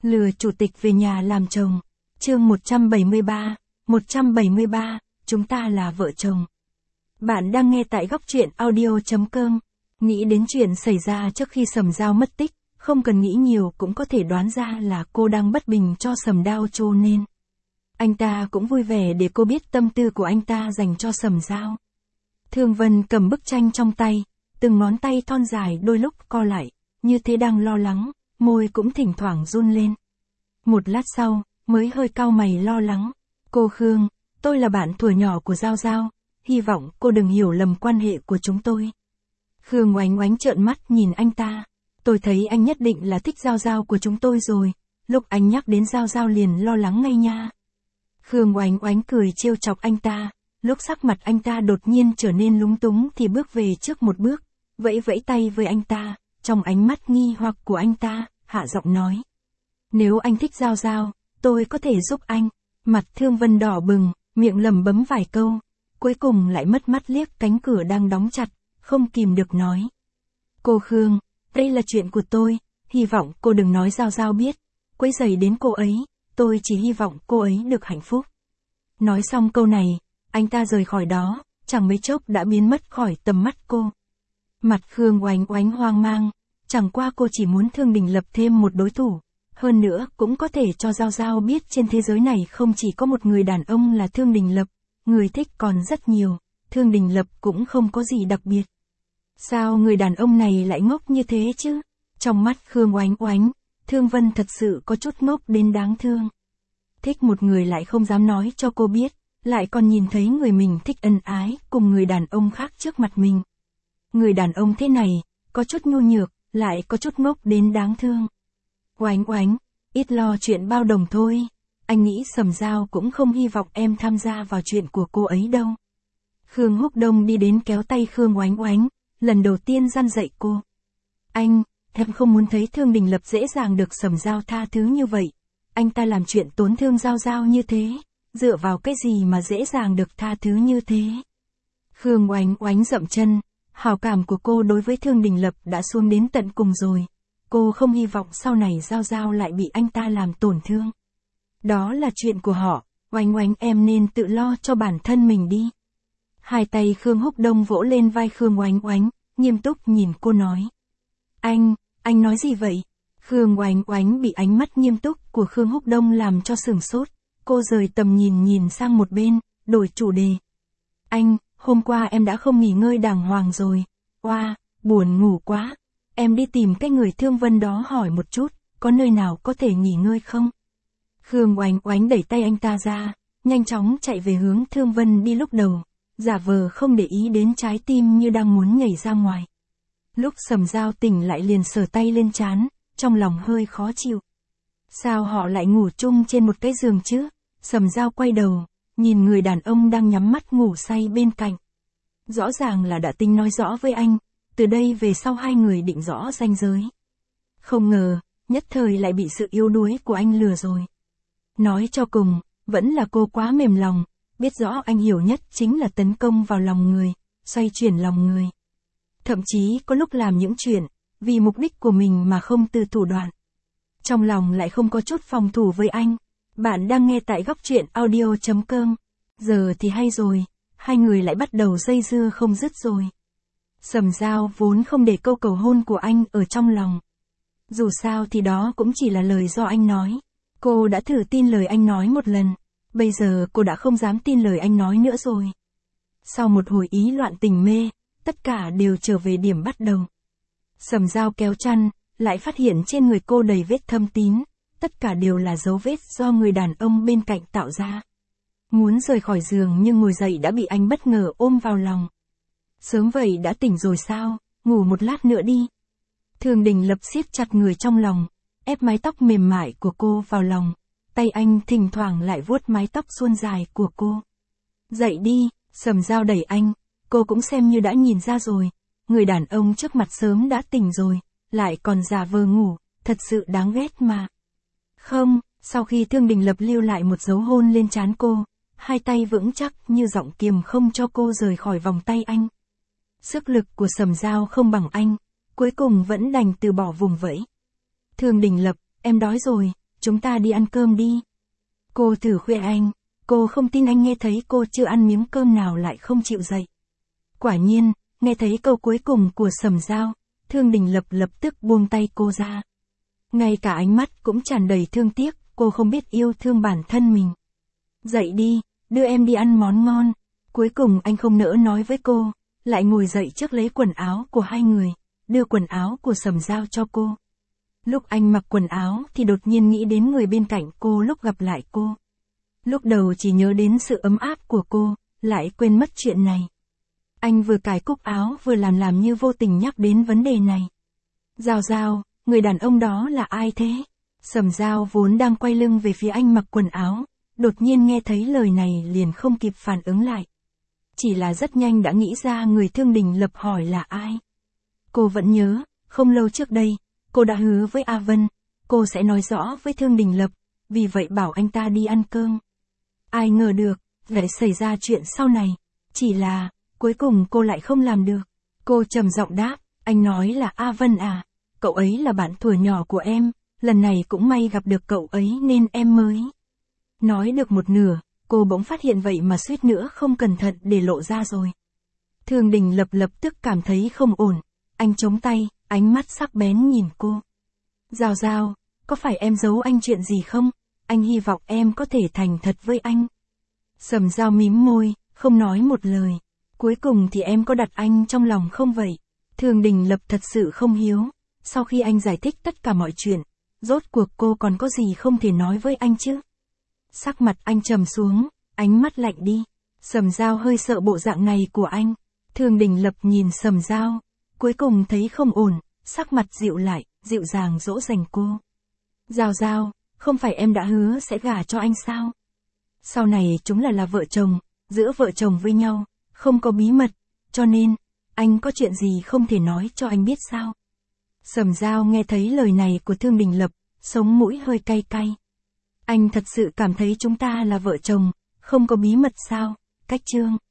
Lừa chủ tịch về nhà làm chồng. Chương 173, chúng ta là vợ chồng. Bạn đang nghe tại góc truyện audio.com. Nghĩ đến chuyện xảy ra trước khi Sầm Dao mất tích, không cần nghĩ nhiều cũng có thể đoán ra là cô đang bất bình cho Sầm Dao cho nên. Anh ta cũng vui vẻ để cô biết tâm tư của anh ta dành cho Sầm Dao. Thương Vân cầm bức tranh trong tay, từng ngón tay thon dài đôi lúc co lại, như thế đang lo lắng, môi cũng thỉnh thoảng run lên. Một lát sau, mới hơi cau mày lo lắng. Cô Khương, tôi là bạn thuở nhỏ của Dao Dao, hy vọng cô đừng hiểu lầm quan hệ của chúng tôi. Khương Oánh Oánh trợn mắt nhìn anh ta. Tôi thấy anh nhất định là thích Dao Dao của chúng tôi rồi, lúc anh nhắc đến Dao Dao liền lo lắng ngay nha. Khương Oánh Oánh cười trêu chọc anh ta, lúc sắc mặt anh ta đột nhiên trở nên lúng túng thì bước về trước một bước, vẫy vẫy tay với anh ta, trong ánh mắt nghi hoặc của anh ta, hạ giọng nói. Nếu anh thích Dao Dao, tôi có thể giúp anh. Mặt Thương Vân đỏ bừng, miệng lẩm bẩm vài câu, cuối cùng lại mất mắt liếc cánh cửa đang đóng chặt, không kìm được nói. Cô Khương, đây là chuyện của tôi, hy vọng cô đừng nói Dao Dao biết, quấy rầy đến cô ấy, tôi chỉ hy vọng cô ấy được hạnh phúc. Nói xong câu này, anh ta rời khỏi đó, chẳng mấy chốc đã biến mất khỏi tầm mắt cô. Mặt Khương Oánh Oánh hoang mang, chẳng qua cô chỉ muốn Thương Đình Lập thêm một đối thủ. Hơn nữa cũng có thể cho Dao Dao biết trên thế giới này không chỉ có một người đàn ông là Thương Đình Lập, người thích còn rất nhiều, Thương Đình Lập cũng không có gì đặc biệt. Sao người đàn ông này lại ngốc như thế chứ? Trong mắt Khương Oánh Oánh, Thương Vân thật sự có chút ngốc đến đáng thương. Thích một người lại không dám nói cho cô biết, lại còn nhìn thấy người mình thích ân ái cùng người đàn ông khác trước mặt mình. Người đàn ông thế này, có chút nhu nhược, lại có chút ngốc đến đáng thương. Oánh Oánh, ít lo chuyện bao đồng thôi, anh nghĩ Sầm Dao cũng không hy vọng em tham gia vào chuyện của cô ấy đâu. Khương Húc Đông đi đến kéo tay Khương Oánh Oánh, lần đầu tiên răn dạy cô. Anh, em không muốn thấy Thương Đình Lập dễ dàng được Sầm Dao tha thứ như vậy. Anh ta làm chuyện tổn thương Dao Dao như thế, dựa vào cái gì mà dễ dàng được tha thứ như thế. Khương Oánh Oánh dậm chân, hảo cảm của cô đối với Thương Đình Lập đã xuống đến tận cùng rồi. Cô không hy vọng sau này Dao Dao lại bị anh ta làm tổn thương. Đó là chuyện của họ, Oánh Oánh em nên tự lo cho bản thân mình đi. Hai tay Khương Húc Đông vỗ lên vai Khương Oánh Oánh, nghiêm túc nhìn cô nói. Anh nói gì vậy? Khương Oánh Oánh bị ánh mắt nghiêm túc của Khương Húc Đông làm cho sửng sốt, cô rời tầm nhìn sang một bên, đổi chủ đề. Anh, hôm qua em đã không nghỉ ngơi đàng hoàng rồi, buồn ngủ quá. Em đi tìm cái người Thương Vân đó hỏi một chút, có nơi nào có thể nghỉ ngơi không? Khương Oánh Oánh đẩy tay anh ta ra, nhanh chóng chạy về hướng Thương Vân đi lúc đầu, giả vờ không để ý đến trái tim như đang muốn nhảy ra ngoài. Lúc Sầm Dao tỉnh lại liền sờ tay lên trán, trong lòng hơi khó chịu. Sao họ lại ngủ chung trên một cái giường chứ? Sầm Dao quay đầu, nhìn người đàn ông đang nhắm mắt ngủ say bên cạnh. Rõ ràng là đã tính nói rõ với anh. Từ đây về sau hai người định rõ ranh giới. Không ngờ, nhất thời lại bị sự yếu đuối của anh lừa rồi. Nói cho cùng, vẫn là cô quá mềm lòng, biết rõ anh hiểu nhất chính là tấn công vào lòng người, xoay chuyển lòng người. Thậm chí có lúc làm những chuyện, vì mục đích của mình mà không từ thủ đoạn. Trong lòng lại không có chút phòng thủ với anh. Bạn đang nghe tại góc truyện audio.com. Giờ thì hay rồi, hai người lại bắt đầu dây dưa không dứt rồi. Sầm Dao vốn không để câu cầu hôn của anh ở trong lòng. Dù sao thì đó cũng chỉ là lời do anh nói. Cô đã thử tin lời anh nói một lần, bây giờ cô đã không dám tin lời anh nói nữa rồi. Sau một hồi ý loạn tình mê, tất cả đều trở về điểm bắt đầu. Sầm Dao kéo chăn, lại phát hiện trên người cô đầy vết thâm tín, tất cả đều là dấu vết do người đàn ông bên cạnh tạo ra. Muốn rời khỏi giường nhưng ngồi dậy đã bị anh bất ngờ ôm vào lòng. Sớm vậy đã tỉnh rồi sao, ngủ một lát nữa đi. Thương Đình Lập siết chặt người trong lòng, ép mái tóc mềm mại của cô vào lòng, tay anh thỉnh thoảng lại vuốt mái tóc suôn dài của cô. Dậy đi, Sầm Dao đẩy anh, cô cũng xem như đã nhìn ra rồi, người đàn ông trước mặt sớm đã tỉnh rồi, lại còn giả vờ ngủ, thật sự đáng ghét mà. Không, sau khi Thương Đình Lập lưu lại một dấu hôn lên trán cô, hai tay vững chắc như giọng kiềm không cho cô rời khỏi vòng tay anh. Sức lực của Sầm Dao không bằng anh, cuối cùng vẫn đành từ bỏ vùng vẫy. Thương Đình Lập, em đói rồi, chúng ta đi ăn cơm đi. Cô thử khuyên anh, cô không tin anh nghe thấy cô chưa ăn miếng cơm nào lại không chịu dậy. Quả nhiên, nghe thấy câu cuối cùng của Sầm Dao, Thương Đình lập tức buông tay cô ra. Ngay cả ánh mắt cũng tràn đầy thương tiếc, cô không biết yêu thương bản thân mình. Dậy đi, đưa em đi ăn món ngon. Cuối cùng anh không nỡ nói với cô, lại ngồi dậy trước lấy quần áo của hai người, đưa quần áo của Sầm Dao cho cô. Lúc anh mặc quần áo thì đột nhiên nghĩ đến người bên cạnh cô lúc gặp lại cô. Lúc đầu chỉ nhớ đến sự ấm áp của cô, lại quên mất chuyện này. Anh vừa cài cúc áo vừa làm như vô tình nhắc đến vấn đề này. Dao, người đàn ông đó là ai thế? Sầm Dao vốn đang quay lưng về phía anh mặc quần áo, đột nhiên nghe thấy lời này liền không kịp phản ứng lại. Chỉ là rất nhanh đã nghĩ ra người Thương Đình Lập hỏi là ai. Cô vẫn nhớ, không lâu trước đây, cô đã hứa với A Vân, cô sẽ nói rõ với Thương Đình Lập, vì vậy bảo anh ta đi ăn cơm. Ai ngờ được, lại xảy ra chuyện sau này, chỉ là, cuối cùng cô lại không làm được. Cô trầm giọng đáp, anh nói là A Vân à, cậu ấy là bạn thuở nhỏ của em, lần này cũng may gặp được cậu ấy nên em mới. Nói được một nửa, cô bỗng phát hiện vậy mà suýt nữa không cẩn thận để lộ ra rồi. Thương Đình lập tức cảm thấy không ổn, anh chống tay, ánh mắt sắc bén nhìn cô. Dao, có phải em giấu anh chuyện gì không? Anh hy vọng em có thể thành thật với anh. Sầm Dao mím môi, không nói một lời. Cuối cùng thì em có đặt anh trong lòng không vậy? Thương Đình Lập thật sự không hiếu. Sau khi anh giải thích tất cả mọi chuyện, rốt cuộc cô còn có gì không thể nói với anh chứ? Sắc mặt anh trầm xuống, ánh mắt lạnh đi. Sầm Dao hơi sợ bộ dạng này của anh. Thương Đình Lập nhìn Sầm Dao, cuối cùng thấy không ổn, sắc mặt dịu lại, dịu dàng dỗ dành cô. Dao, không phải em đã hứa sẽ gả cho anh sao? Sau này chúng là vợ chồng, giữa vợ chồng với nhau, không có bí mật, cho nên, anh có chuyện gì không thể nói cho anh biết sao? Sầm Dao nghe thấy lời này của Thương Đình Lập, sống mũi hơi cay cay. Anh thật sự cảm thấy chúng ta là vợ chồng, không có bí mật sao? Cách chương